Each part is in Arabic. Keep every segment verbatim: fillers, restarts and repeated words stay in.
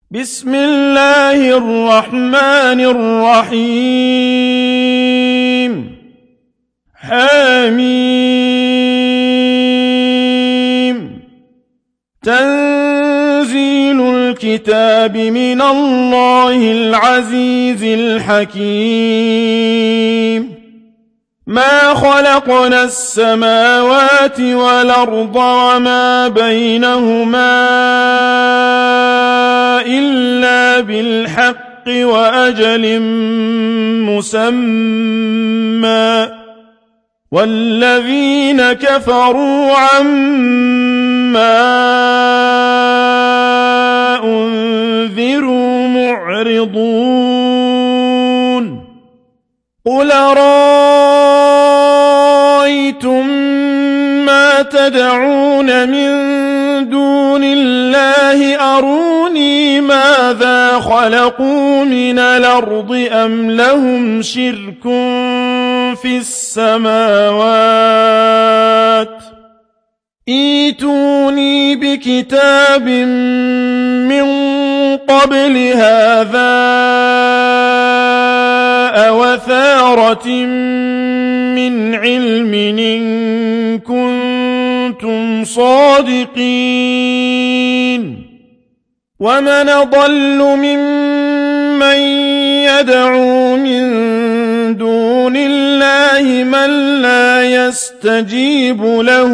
بسم الله الرحمن الرحيم حميم تنزيل الكتاب من الله العزيز الحكيم ما خلقنا السماوات والأرض وما بينهما إلا بالحق وأجل مسمى والذين كفروا عما أنذروا معرضون قل أرأيتم ما تدعون من دون الله أروني ماذا خلقوا من الأرض أم لهم شرك في السماوات ائتوني بكتاب من قبل هذا أوثارة من علم إن كنتم صادقين ومن أضل ممن يدعو من دون الله من لا يستجيب له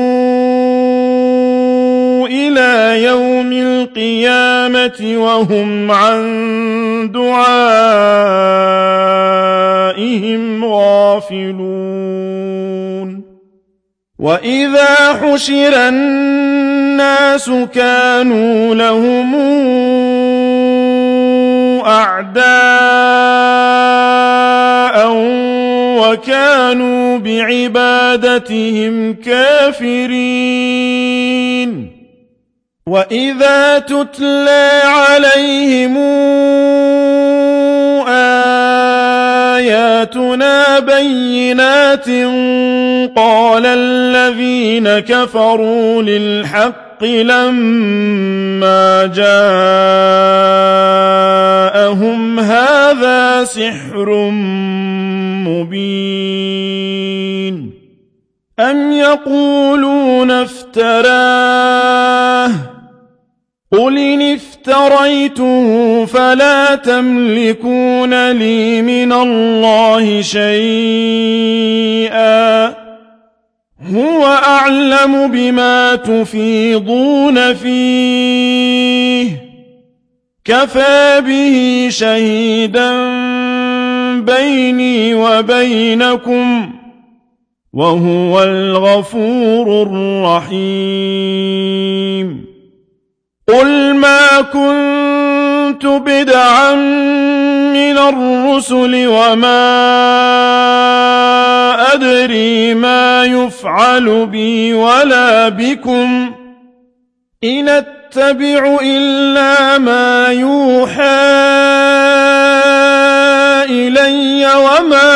إلى يوم القيامة وهم عن دعائهم غافلون وإذا حشر الناس كانوا لهم أعداء وكانوا بعبادتهم كافرين وإذا تتلى عليهم آياتنا بينات قال الذين كفروا للحق لما جاءهم هذا سحر مبين أم يقولون افتراه قل إن افتريته فلا تملكون لي من الله شيئا هو أعلم بما تفيضون فيه كفى به شهيدا بيني وبينكم وهو الغفور الرحيم قل ما كنت بدعا من الرسل وما أدري ما يفعل بي ولا بكم إن أتبع إلا ما يوحى إلي وما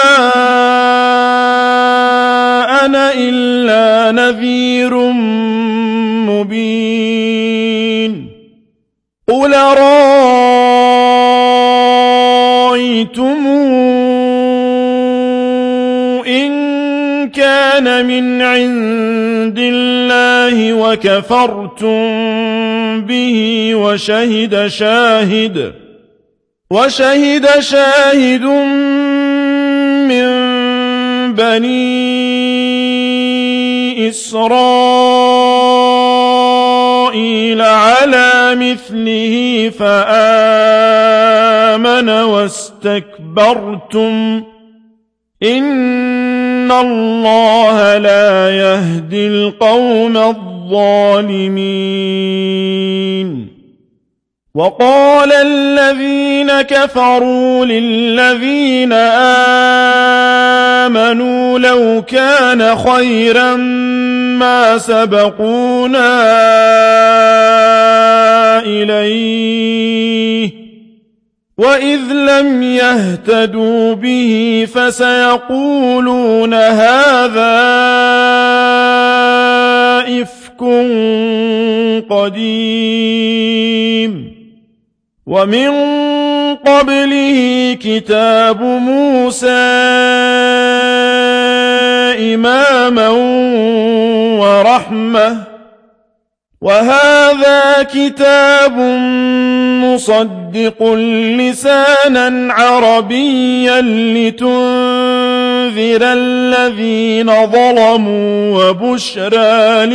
أنا إلا نذير مبين قل أرأيتم إن كان من عند الله وكفرتم به وشهد شاهد وشهد شاهد من بني إسرائيل على مثله فآمن واستكبرتم إن الله لا يهدي القوم الظالمين وقال الذين كفروا للذين آمنوا لو كان خيرا ما سبقونا إليه وإذ لم يهتدوا به فسيقولون هذا إفك قديم ومن قبله كتاب موسى إماما ورحمة وهذا كتاب مصدق لسانا عربيا لتنذر الذين ظلموا وبشرى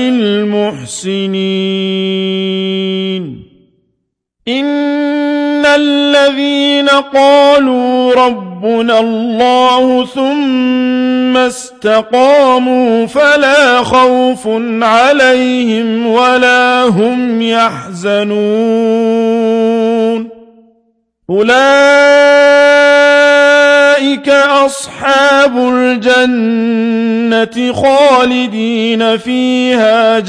للمحسنين إن الذين قالوا ربنا الله ثم استقاموا فلا خوف عليهم ولا هم يحزنون أولئك أصحاب الجنة خالدين فيها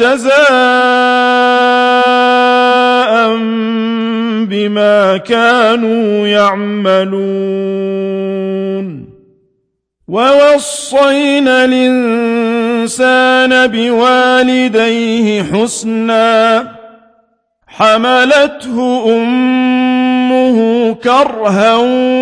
جزاء بما كانوا يعملون ووصينا الإنسان بوالديه حسنا حملته أمه كرها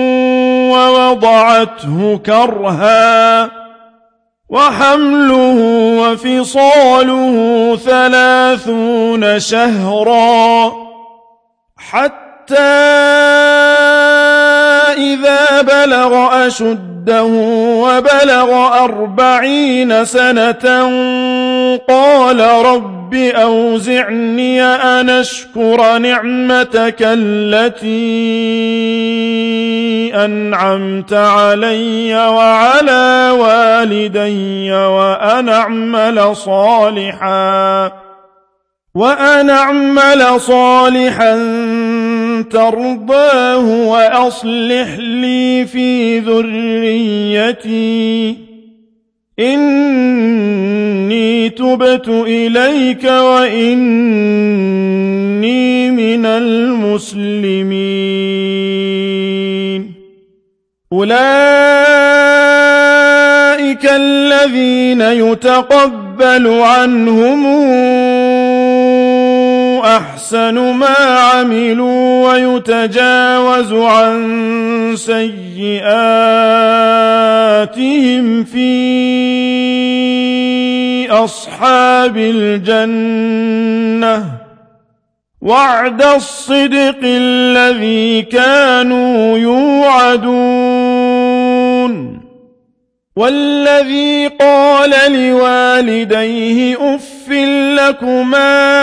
ووضعته كرها وحمله وفصاله ثلاثون شهرا حتى إذا بلغ أشده وبلغ أربعين سنة قال رب أوزعني أن أشكر نعمتك التي أنعمت علي وعلى والدي وأن أعمل صالحا وأن أعمل صالحا ترضاه وأصلح لي في ذريتي إني تبت إليك وإني من المسلمين أولئك الذين يتقبل عنهم أحسن ما عملوا ويتجاوز عن سيئاتهم في أصحاب الجنة وعد الصدق الذي كانوا يوعدون والذي قال لوالديه أف لكما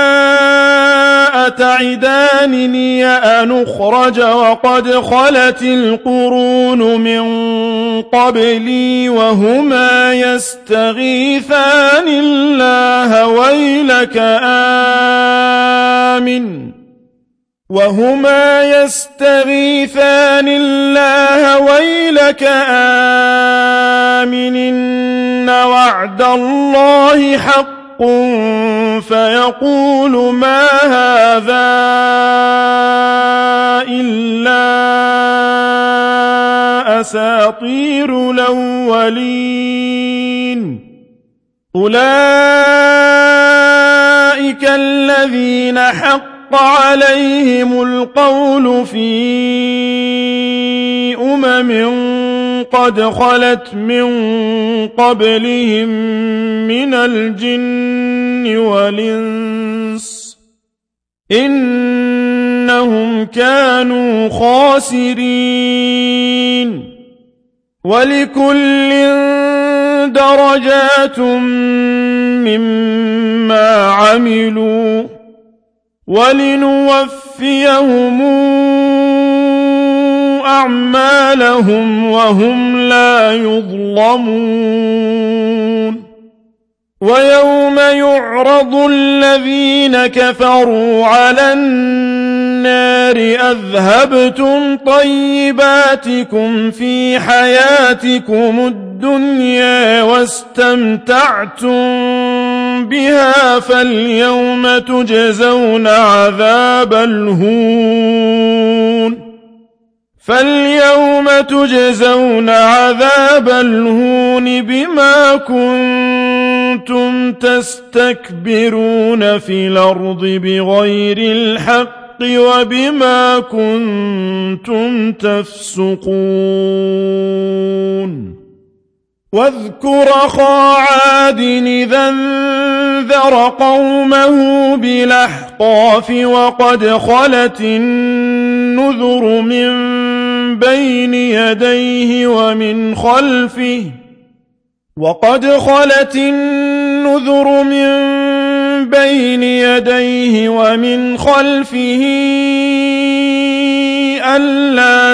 أتعدانني أن أخرج وقد خلت القرون من قبلي وهما يستغيثان الله ويلك آمن وهما يستغيثان الله ويلك آمن إن وعد الله حق فيقول ما هذا إلا أساطير الأولين أولئك الذين حق عليهم القول في أمم قد خلت من قبلهم من الجن والإنس إنهم كانوا خاسرين ولكل درجات مما عملوا ولنوفيهم أعمالهم وهم لا يظلمون ويوم يعرض الذين كفروا على النار أذهبتم طيباتكم في حياتكم الدنيا واستمتعتم بها فاليوم تجزون عذاب الهون فاليوم تجزون عذاب الهون بما كنتم تستكبرون في الأرض بغير الحق وبما كنتم تفسقون واذكر أخا عاد إذا انذر قومه بالأحقاف وقد خلت النذر من بين يديه ومن خلفه وقد خلت النذر من بين يديه ومن خلفه ألا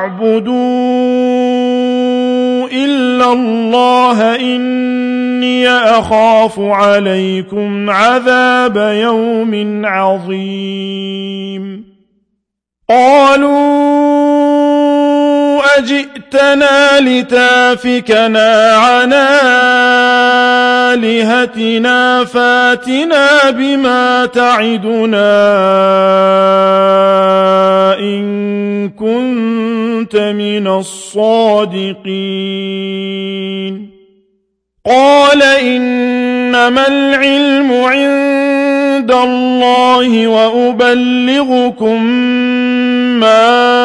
تعبدوا إلا الله إني أخاف عليكم عذاب يوم عظيم قالوا أجئتنا لتافكنا عن آلهتنا فاتنا بما تعدنا إن كنت من الصادقين قال إنما العلم عند الله وأبلغكم ما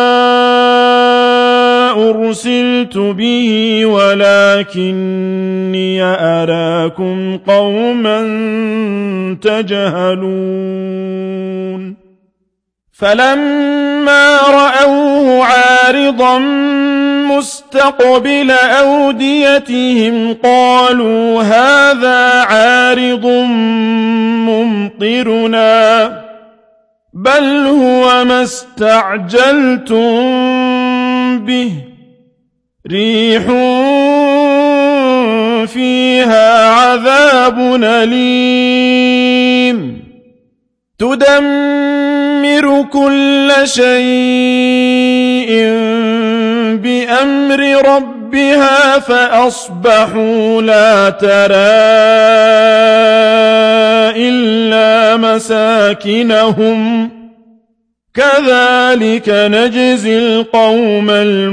أرسلت به ولكني أراكم قوما تجهلون فلما رأوه عارضا مستقبل أوديتهم قالوا هذا عارض ممطرنا بل هو ما استعجلتم به ريح فيها عذاب أليم تدمر كل شيء بأمر ربها فأصبحوا لا ترى إلا مساكنهم كذلك نجزي القوم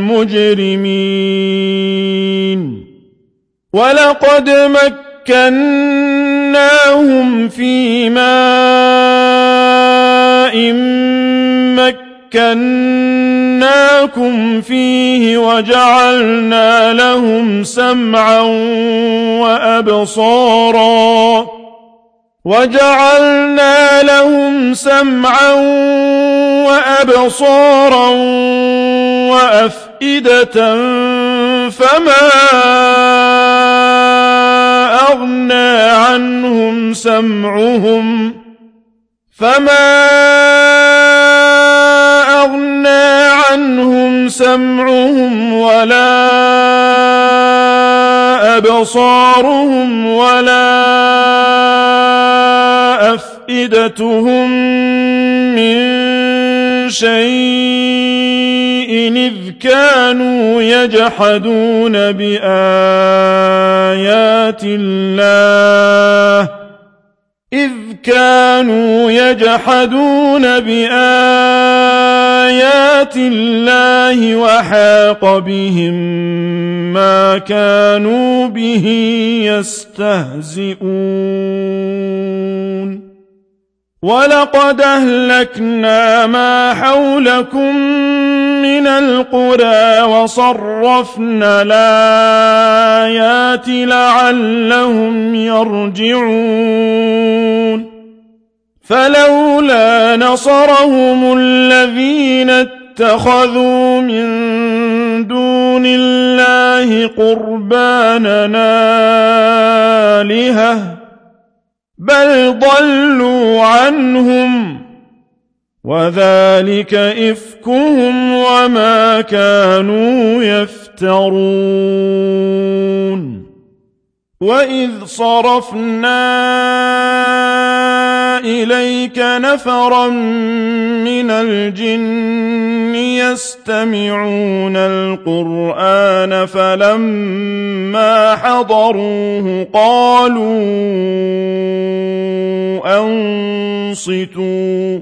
المجرمين ولقد مكناهم في ماء مكناكم فيه وجعلنا لهم سمعا وأبصارا وجعلنا لهم سمعا وأبصارا وأفئدة فما أغنى عنهم سمعهم فما أغنى عنهم سمعهم ولا أبصارهم ولا أفئدتهم من شيء إذ كانوا يجحدون بآيات الله إذ كانوا يجحدون بآيات الله وحاق بهم ما كانوا به يستهزئون ولقد أهلكنا ما حولكم من القرى وصرفنا الآيات لعلهم يرجعون فلولا نصرهم الذين اتخذوا من دون الله قربانا آلهة بل ضلوا عنهم وذلك إفكهم وما كانوا يفترون وإذ صرفنا إليك نفرا من الجن يستمعون القرآن فلما حضروه قالوا أنصتوا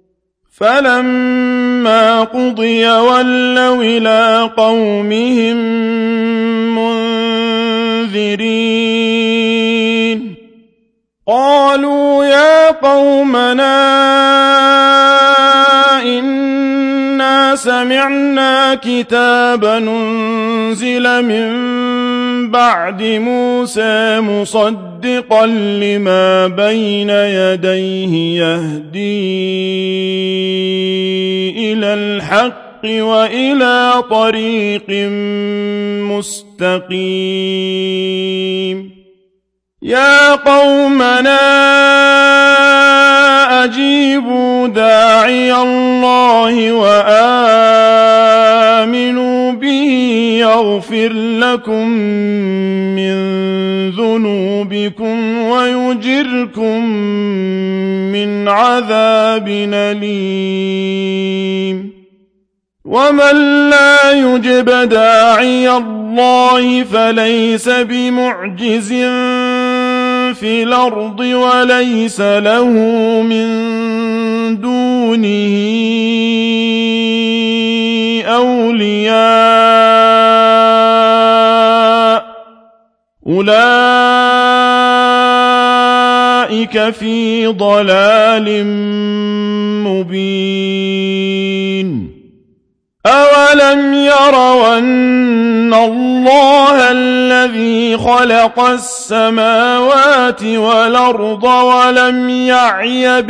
فلما قضي ولوا إلى قومهم منذرين قالوا يا قومنا سمعنا كتابا أنزل من بعد موسى مصدقا لما بين يديه يهدي إلى الحق وإلى طريق مستقيم يا قومنا أجيبوا داعي الله وآمنوا به يغفر لكم من ذنوبكم ويجركم من عذاب أليم ومن لا يجب داعي الله فليس بمعجز في الأرض وليس له من دونه أولياء أولئك في ضلال مبين أولم يروا أن الله الذي خلق السماوات والأرض ولم يعي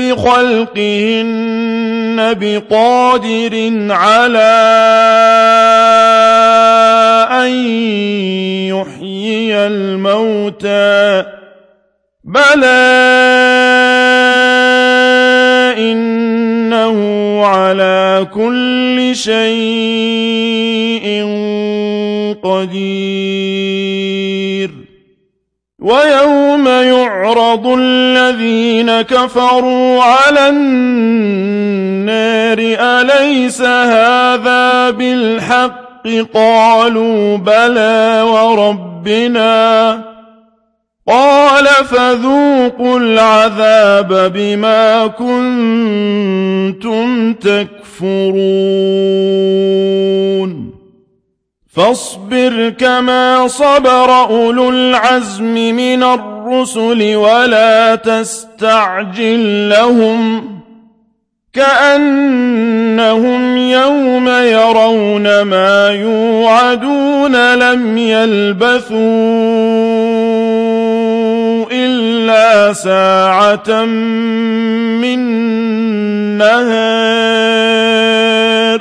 بخلقهن بقادر على أن يحيي الموتى بلى إنه على كل شيء قدير ويوم يعرض الذين كفروا على النار أليس هذا بالحق قالوا بلى وربنا قال فذوقوا العذاب بما كنتم تكفرون فاصبر كما صبر أولو العزم من الرسل ولا تستعجل لهم كأنهم يوم يرون ما يوعدون لم يلبثوا إلا ساعة من نهار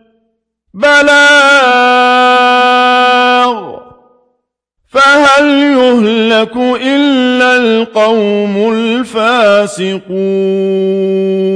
بلاغ فهل يهلك إلا القوم الفاسقون